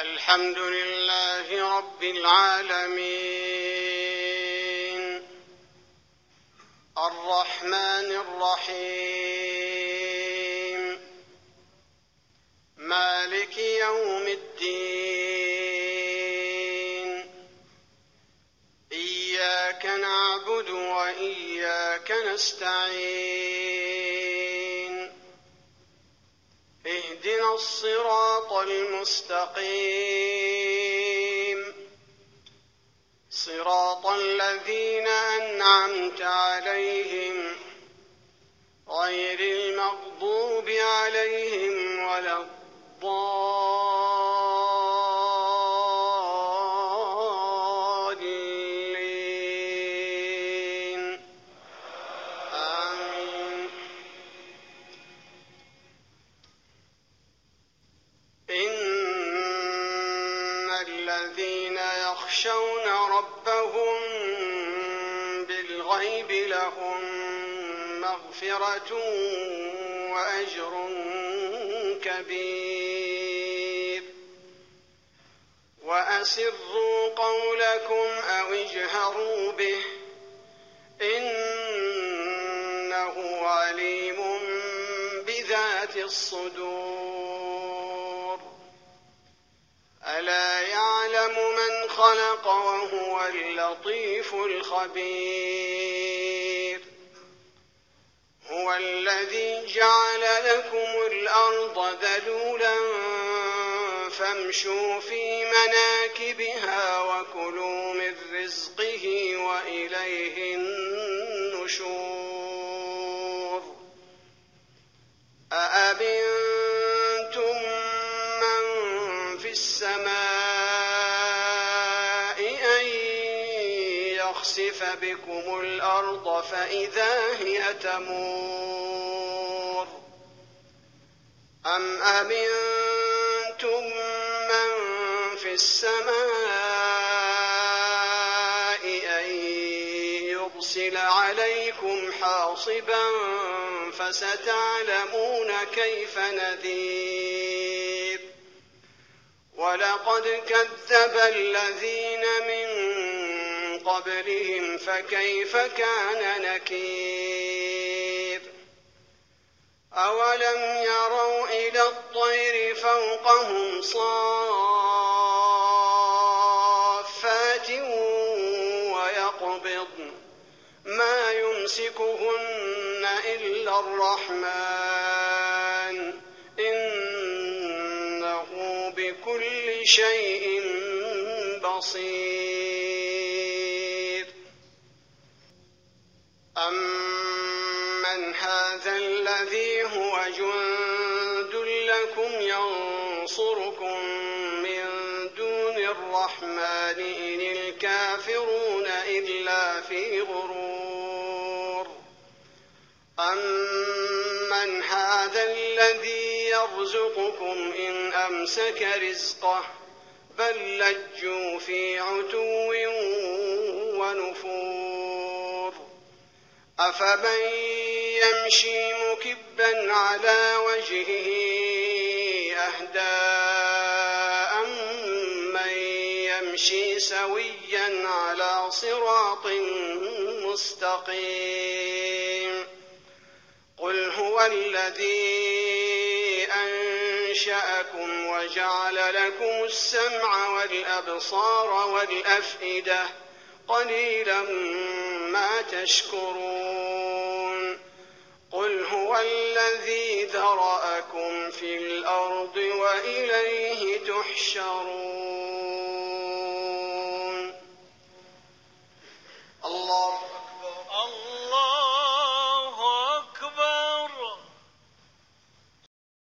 الحمد لله رب العالمين الرحمن الرحيم مالك يوم الدين إياك نعبد وإياك نستعين اهدنا الصراط المستقيم صراط الذين أنعمت عليهم غير المغضوب عليهم ولا الضالين آمين. إن الذين يخشون ربهم بالغيب لهم مغفرة وأجر كبير وأسروا قولكم أو اجهروا به إنه عليم بذات الصدور ألا يعلم من خلق وهو اللطيف الخبير هو الذي جعل لكم الأرض ذلولا فامشوا في مناكبها وكلوا من رزقه وإليه النشور أأمنتم من في السماء أن يخسف بكم الأرض فإذا هي تمور أم أمنتم من في السماء أن يرسل عليكم حاصبا فستعلمون كيف نذير ولقد كذب الذين من قبلهم فكيف كان نكير أولم يروا إلى الطير فوقهم صافات ويقبضن ما يمسكهن إلا الرحمن إنه بكل شيء بصير أمن هذا الذي هو جند لكم ينصركم من دون الرحمن إن الكافرون إلا في غرور أمن هذا الذي يرزقكم إن أمسك رزقه بل لجوا في عتو ونفور أفمن يمشي مكبا على وجهه أهدى أمن يمشي سويا على صراط مستقيم قل هو الذي أنشأكم وجعل لكم السمع والأبصار والأفئدة قليلا ما تشكرون قل هو الذي ذرأكم في الأرض وإليه تحشرون